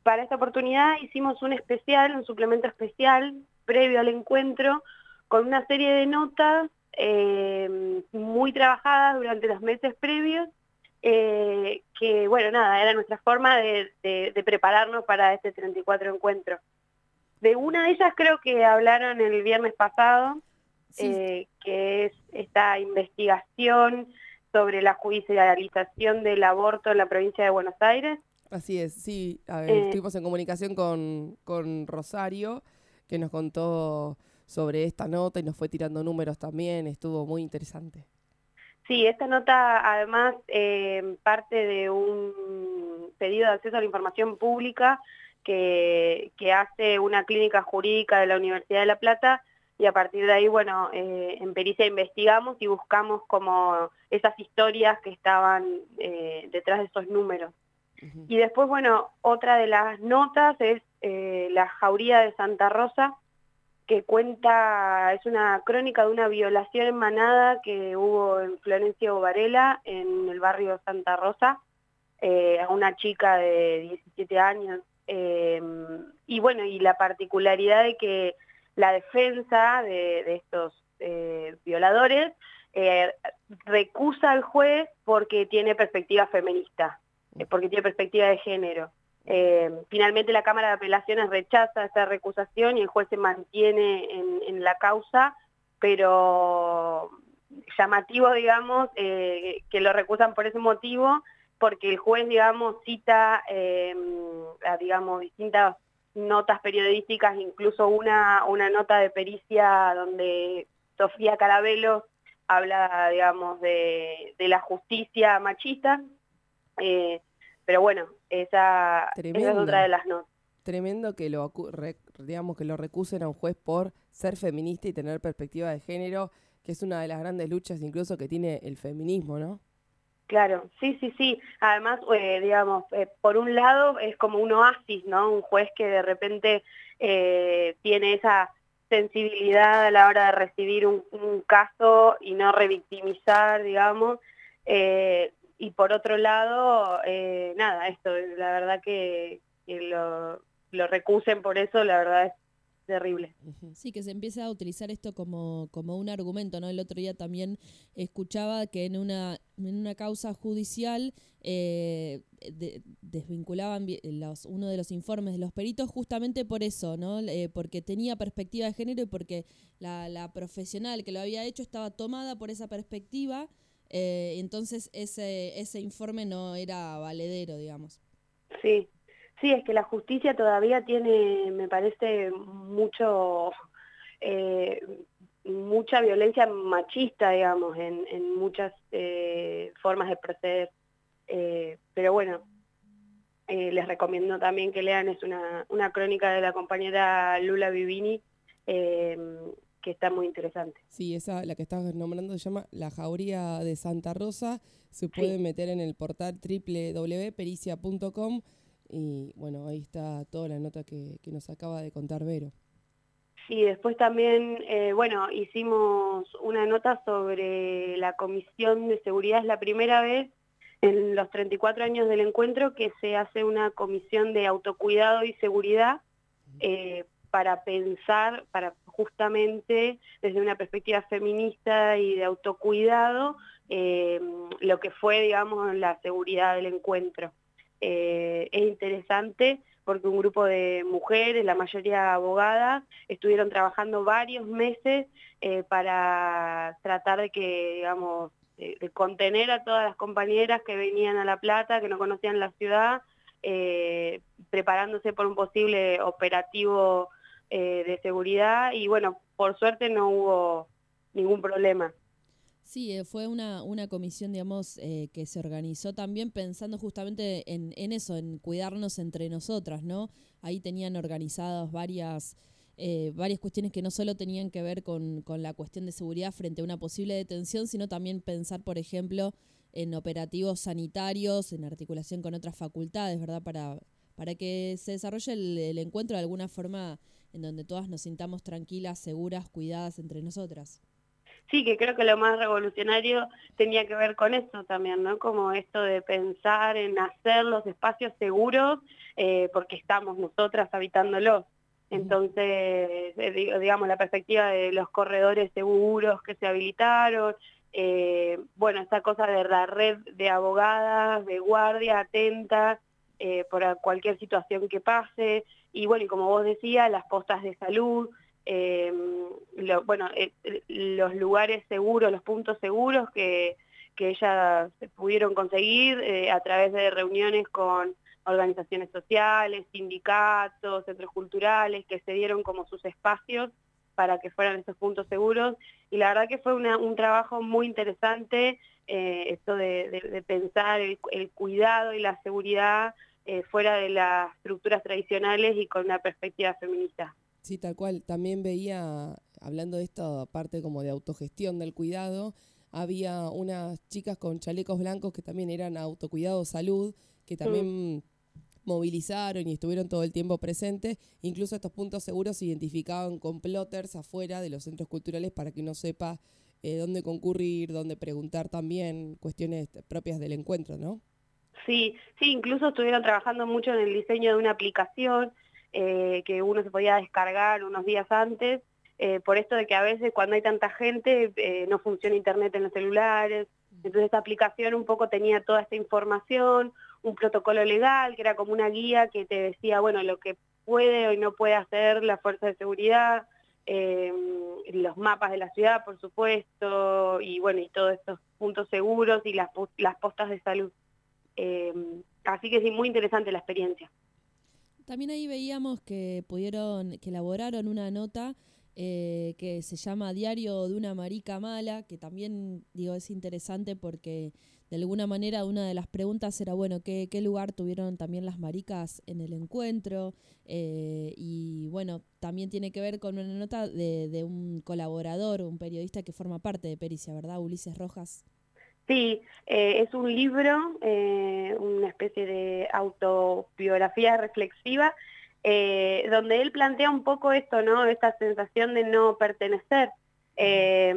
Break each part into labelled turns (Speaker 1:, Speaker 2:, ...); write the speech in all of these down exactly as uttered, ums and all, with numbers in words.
Speaker 1: para esta oportunidad hicimos un especial, un suplemento especial, previo al encuentro, con una serie de notas eh, muy trabajadas durante los meses previos, eh, que, bueno, nada, era nuestra forma de, de, de prepararnos para este treinta y cuatro encuentro. De una de ellas creo que hablaron el viernes pasado,
Speaker 2: Sí,
Speaker 1: eh, que es esta investigación sobre la judicialización del aborto en la provincia de Buenos Aires.
Speaker 2: así es, sí. A ver,
Speaker 1: Eh,
Speaker 2: estuvimos en comunicación con, con Rosario, que nos contó sobre esta nota y nos fue tirando números también, estuvo muy interesante.
Speaker 1: sí, esta nota además eh, parte de un pedido de acceso a la información pública que, que hace una clínica jurídica de la Universidad de La Plata, y a partir de ahí, bueno, eh, en Pericia investigamos y buscamos como esas historias que estaban eh, detrás de esos números.
Speaker 2: Ujú.
Speaker 1: Y después, bueno, otra de las notas es eh, la Jauría de Santa Rosa, que cuenta, es una crónica de una violación en manada que hubo en Florencio Varela, en el barrio Santa Rosa, eh, a una chica de diecisiete años. Eh, y bueno, y la particularidad de que la defensa de, de estos eh, violadores eh, recusa al juez porque tiene perspectiva feminista, eh, porque tiene perspectiva de género. Eh, finalmente la Cámara de Apelaciones rechaza esa recusación y el juez se mantiene en, en la causa, pero llamativo, digamos, eh, que lo recusan por ese motivo, porque el juez, digamos, cita, eh, a, digamos, distintas notas periodísticas, incluso una, una nota de pericia donde Sofía Carabello habla, digamos, de, de la justicia machista, eh, pero bueno, esa, esa es otra
Speaker 2: Tremendo,
Speaker 1: de las notas.
Speaker 2: tremendo que lo, acu- re- digamos, que lo recusen a un juez por ser feminista y tener perspectiva de género, que es una de las grandes luchas incluso que tiene el feminismo, ¿no?
Speaker 1: Claro, sí, sí, sí. Además, eh, digamos, eh, por un lado es como un oasis, ¿no? Un juez que de repente eh, tiene esa sensibilidad a la hora de recibir un, un caso y no revictimizar, digamos. Eh, y por otro lado, eh, nada, esto, la verdad que, que lo, lo recusen por eso, la verdad es terrible.
Speaker 2: Ujú.
Speaker 3: Sí, que se empieza a utilizar esto como, como un argumento, ¿no? El otro día también escuchaba que en una, en una causa judicial eh, de- desvinculaban vi- los, uno de los informes de los peritos justamente por eso, ¿no? Eh, porque tenía perspectiva de género y porque la, la profesional que lo había hecho estaba tomada por esa perspectiva, eh, entonces ese, ese informe no era valedero, digamos.
Speaker 1: Sí, sí, es que la justicia todavía tiene, me parece, mucho, eh, mucha violencia machista, digamos, en, en muchas eh, formas de proceder. Eh, pero bueno, eh, les recomiendo también que lean, es una, una crónica de la compañera Lula Vivini, eh, que está muy interesante.
Speaker 2: Sí, esa, la que estás nombrando, se llama La Jauría de Santa Rosa. Se puede
Speaker 1: Sí.
Speaker 2: meter en el portal doble u doble u doble u punto pericia punto com y bueno, ahí está toda la nota que, que nos acaba de contar Vero.
Speaker 1: Sí, después también, eh, bueno, hicimos una nota sobre la Comisión de Seguridad. Es la primera vez en los treinta y cuatro años del encuentro que se hace una comisión de autocuidado y seguridad, eh, para pensar, para justamente desde una perspectiva feminista y de autocuidado, eh, lo que fue, digamos, la seguridad del encuentro. Eh, es interesante porque un grupo de mujeres, la mayoría abogadas, estuvieron trabajando varios meses eh, para tratar de que, digamos, de, de contener a todas las compañeras que venían a La Plata, que no conocían la ciudad, eh, preparándose por un posible operativo eh, de seguridad, y bueno, por suerte no hubo ningún problema.
Speaker 3: Sí, eh, fue una, una comisión, digamos, eh, que se organizó también pensando justamente en, en eso, en cuidarnos entre nosotras, ¿no? Ahí tenían organizadas varias, eh, varias cuestiones que no solo tenían que ver con, con la cuestión de seguridad frente a una posible detención, sino también pensar, por ejemplo, en operativos sanitarios, en articulación con otras facultades, ¿verdad? Para, para que se desarrolle el, el encuentro de alguna forma en donde todas nos sintamos tranquilas, seguras, cuidadas entre nosotras.
Speaker 1: sí, que creo que lo más revolucionario tenía que ver con eso también, ¿no? Como esto de pensar en hacer los espacios seguros eh, porque estamos nosotras habitándolos. Entonces, eh, digamos, la perspectiva de los corredores seguros que se habilitaron, eh, bueno, esta cosa de la red de abogadas, de guardia atenta eh, por cualquier situación que pase, y bueno, y como vos decías, las postas de salud, eh, lo, bueno, eh, los lugares seguros, los puntos seguros que, que ellas pudieron conseguir eh, a través de reuniones con organizaciones sociales, sindicatos, centros culturales, que se dieron como sus espacios para que fueran esos puntos seguros, y la verdad que fue una, un trabajo muy interesante, eh, esto de, de, de pensar el, el cuidado y la seguridad eh, fuera de las estructuras tradicionales y con una perspectiva feminista.
Speaker 2: Sí, tal cual. También veía, hablando de esta parte como de autogestión del cuidado, había unas chicas con chalecos blancos que también eran autocuidado salud, que también mm. movilizaron y estuvieron todo el tiempo presentes. Incluso estos puntos seguros se identificaban con plotters afuera de los centros culturales para que uno sepa eh, dónde concurrir, dónde preguntar también, cuestiones propias del encuentro, ¿no?
Speaker 1: Sí, sí, incluso estuvieron trabajando mucho en el diseño de una aplicación eh, que uno se podía descargar unos días antes, eh, por esto de que a veces cuando hay tanta gente eh, no funciona internet en los celulares, entonces esta aplicación un poco tenía toda esta información, un protocolo legal que era como una guía que te decía, bueno, lo que puede o no puede hacer la fuerza de seguridad, eh, los mapas de la ciudad, por supuesto, y bueno, y todos estos puntos seguros y las, las postas de salud. Eh, así que sí, muy interesante la experiencia.
Speaker 3: También ahí veíamos que pudieron, que elaboraron una nota eh, que se llama Diario de una marica mala, que también digo es interesante porque de alguna manera una de las preguntas era, bueno, ¿qué, qué lugar tuvieron también las maricas en el encuentro? Eh, y bueno, también tiene que ver con una nota de, de un colaborador, un periodista que forma parte de Pericia, ¿verdad? Ulises Rojas.
Speaker 1: Sí, eh, es un libro, eh, una especie de autobiografía reflexiva, eh, donde él plantea un poco esto, ¿no? Esta sensación de no pertenecer, eh,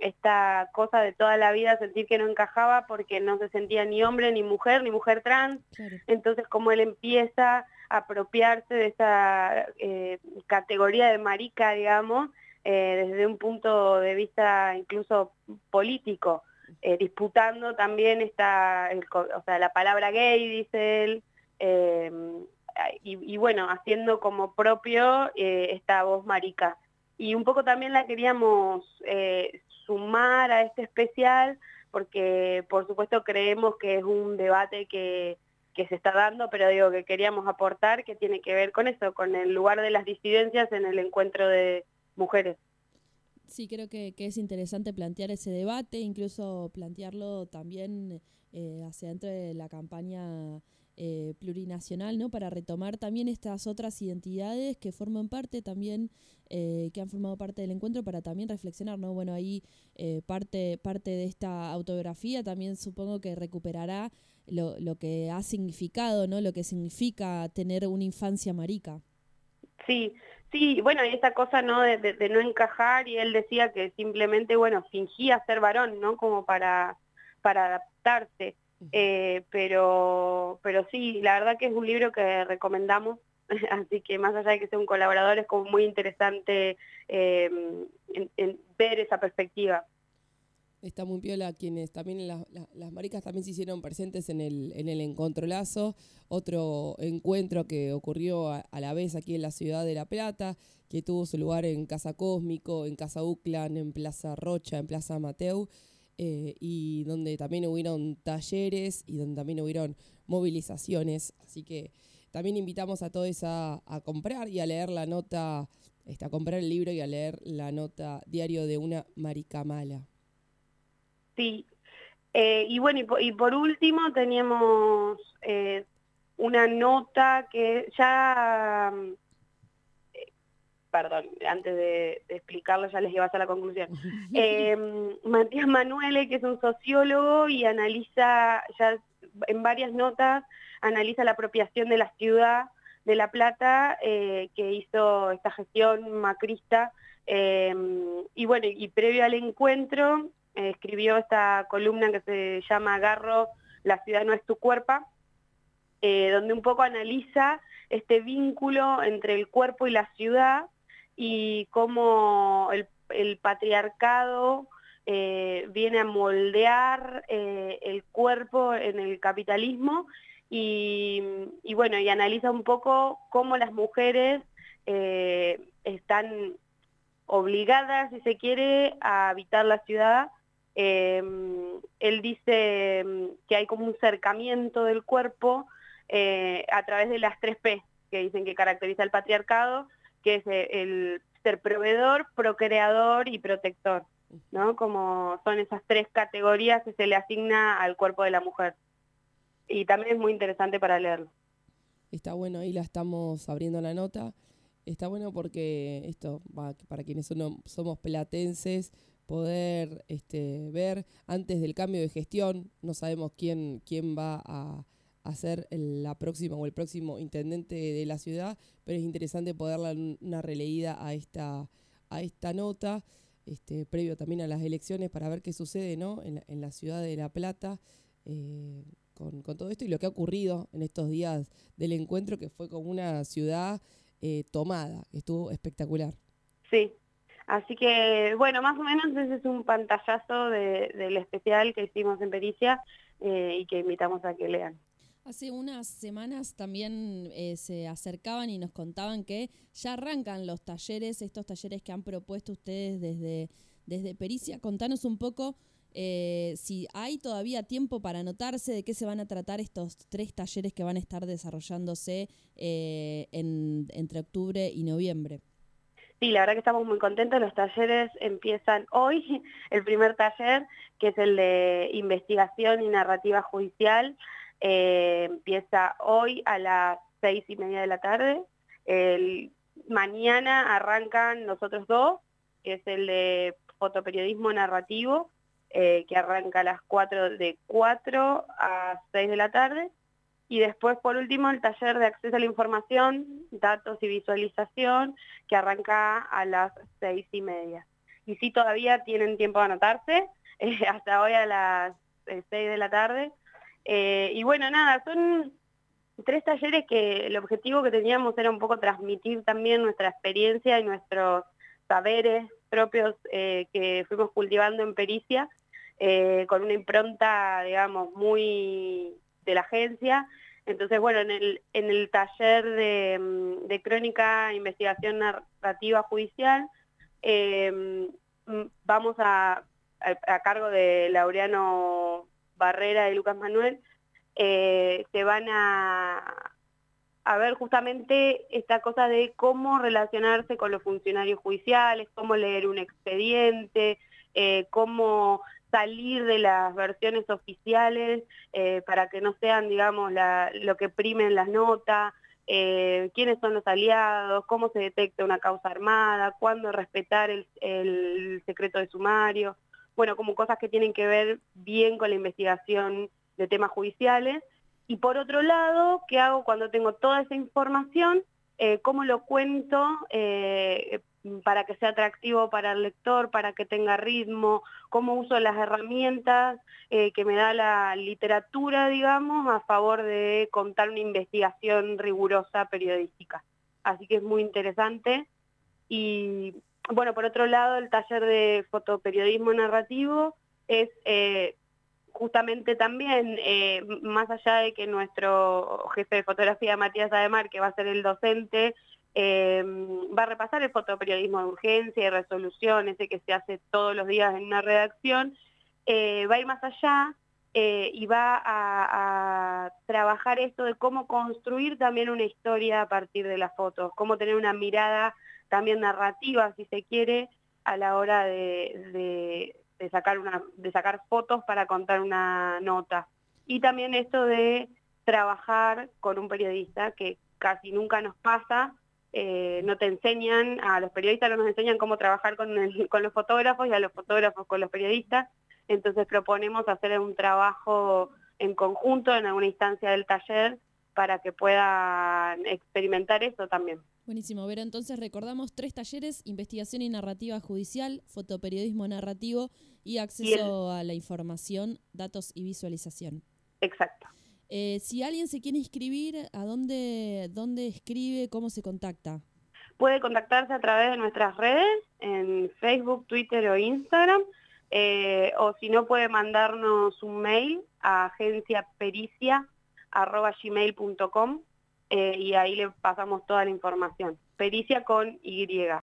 Speaker 1: esta cosa de toda la vida sentir que no encajaba porque no se sentía ni hombre, ni mujer, ni mujer trans. Claro. Entonces, como él empieza a apropiarse de esa eh, categoría de marica, digamos, eh, desde un punto de vista incluso político. Eh, disputando también esta, el, o sea, la palabra gay, dice él, eh, y, y bueno, haciendo como propio eh, esta voz marica. Y un poco también la queríamos eh, sumar a este especial, porque por supuesto creemos que es un debate que, que se está dando, pero digo que queríamos aportar, que tiene que ver con eso, con el lugar de las disidencias en el encuentro de mujeres.
Speaker 3: Sí, creo que, que es interesante plantear ese debate, incluso plantearlo también eh, hacia dentro de la campaña eh, plurinacional, ¿no? Para retomar también estas otras identidades que forman parte también, eh, que han formado parte del encuentro, para también reflexionar, ¿no? Bueno, ahí eh, parte, parte de esta autobiografía también supongo que recuperará lo, lo que ha significado, ¿no? Lo que significa tener una infancia marica.
Speaker 1: Sí, sí, bueno, y esta cosa, ¿no?, de, de, de no encajar, y él decía que simplemente, bueno, fingía ser varón, ¿no?, como para, para adaptarse, eh, pero, pero sí, la verdad que es un libro que recomendamos, así que más allá de que sea un colaborador, es como muy interesante eh, en, en ver esa perspectiva.
Speaker 2: Está muy piola quienes también, la, la, las maricas también se hicieron presentes en el, en el Encontrolazo, otro encuentro que ocurrió a, a la vez aquí en la ciudad de La Plata, que tuvo su lugar en Casa Cósmico, en Casa Uclan, en Plaza Rocha, en Plaza Mateu, eh, y donde también hubieron talleres y donde también hubieron movilizaciones. Así que también invitamos a todos a, a comprar y a leer la nota, este, a comprar el libro y a leer la nota Diario de una marica mala.
Speaker 1: Sí, eh, y bueno, y por, y por último teníamos eh, una nota que ya, eh, perdón, antes de, de explicarlo ya les iba a hacer la conclusión. Eh, Matías Manuele, que es un sociólogo y analiza, ya en varias notas, analiza la apropiación de la ciudad de La Plata, eh, que hizo esta gestión macrista, Eh, y bueno, y previo al encuentro eh, escribió esta columna que se llama Garro, la ciudad no es tu cuerpo, eh, donde un poco analiza este vínculo entre el cuerpo y la ciudad y cómo el, el patriarcado eh, viene a moldear eh, el cuerpo en el capitalismo y, y bueno, y analiza un poco cómo las mujeres eh, están obligadas, si se quiere, a habitar la ciudad. Eh, él dice que hay como un cercamiento del cuerpo eh, a través de las tres P, que dicen que caracteriza el patriarcado, que es el ser proveedor, procreador y protector, ¿no? Como son esas tres categorías que se le asigna al cuerpo de la mujer. Y también es muy interesante para leerlo.
Speaker 2: Está bueno, ahí la estamos abriendo la nota. Está bueno porque esto, va, para quienes son, somos platenses, poder este, ver antes del cambio de gestión, no sabemos quién, quién va a, a ser el, la próxima o el próximo intendente de la ciudad, pero es interesante poder darle una releída a esta, a esta nota, este, previo también a las elecciones, para ver qué sucede, ¿no? en, la, en la ciudad de La Plata, eh, con, con todo esto y lo que ha ocurrido en estos días del encuentro, que fue como una ciudad Eh, tomada, estuvo espectacular.
Speaker 1: Sí, así que bueno, más o menos ese es un pantallazo de, del especial que hicimos en Pericia eh, y que invitamos a que lean.
Speaker 3: Hace unas semanas también eh, se acercaban y nos contaban que ya arrancan los talleres, estos talleres que han propuesto ustedes desde, desde Pericia. Contanos un poco eh, si hay todavía tiempo para anotarse, de qué se van a tratar estos tres talleres que van a estar desarrollándose eh, en, entre octubre y noviembre.
Speaker 1: Sí, la verdad que estamos muy contentos. Los talleres empiezan hoy, el primer taller, que es el de investigación y narrativa judicial, eh, empieza hoy a las seis y media de la tarde. El, mañana arrancan los otros dos, que es el de fotoperiodismo narrativo, eh, que arranca a las cuatro, de cuatro a seis de la tarde. Y después, por último, el taller de acceso a la información, datos y visualización, que arranca a las seis y media. Y sí, todavía tienen tiempo de anotarse, eh, hasta hoy a las eh, seis de la tarde. Eh, y bueno, nada, son tres talleres que el objetivo que teníamos era un poco transmitir también nuestra experiencia y nuestros saberes propios eh, que fuimos cultivando en Pericia, eh, con una impronta, digamos, muy de la agencia. Entonces, bueno, en el, en el taller de, de crónica, investigación narrativa judicial, eh, vamos a, a, a cargo de Laureano Barrera y Lucas Manuel, eh, se van a, a ver justamente esta cosa de cómo relacionarse con los funcionarios judiciales, cómo leer un expediente, eh, cómo salir de las versiones oficiales eh, para que no sean, digamos, la, lo que primen las notas, eh, quiénes son los aliados, cómo se detecta una causa armada, cuándo respetar el, el secreto de sumario, bueno, como cosas que tienen que ver bien con la investigación de temas judiciales. Y por otro lado, ¿qué hago cuando tengo toda esa información? Eh, ¿Cómo lo cuento eh, para que sea atractivo para el lector, para que tenga ritmo? ¿Cómo uso las herramientas eh, que me da la literatura, digamos, a favor de contar una investigación rigurosa periodística? Así que es muy interesante. Y bueno, por otro lado, el taller de fotoperiodismo narrativo es... Eh, justamente también, eh, más allá de que nuestro jefe de fotografía, Matías Ademar, que va a ser el docente, eh, va a repasar el fotoperiodismo de urgencia y resolución, ese que se hace todos los días en una redacción, eh, va a ir más allá eh, y va a, a trabajar esto de cómo construir también una historia a partir de las fotos, cómo tener una mirada también narrativa, si se quiere, a la hora de... de de sacar, una, de sacar fotos para contar una nota. Y también esto de trabajar con un periodista, que casi nunca nos pasa, eh, no te enseñan, a los periodistas no nos enseñan cómo trabajar con, el, con los fotógrafos y a los fotógrafos con los periodistas, entonces proponemos hacer un trabajo en conjunto en alguna instancia del taller para que puedan experimentar eso también.
Speaker 3: Buenísimo, Vera. Entonces recordamos tres talleres: investigación y narrativa judicial, fotoperiodismo narrativo y acceso
Speaker 1: y el...
Speaker 3: a la información, datos y visualización.
Speaker 1: Exacto.
Speaker 3: Eh, si alguien se quiere inscribir, ¿a dónde, dónde escribe? ¿Cómo se contacta?
Speaker 1: Puede contactarse a través de nuestras redes, en Facebook, Twitter o Instagram, eh, o si no puede mandarnos un mail a agenciapericia arroba gmail punto com eh, y ahí le pasamos toda la información. Pericia con Y.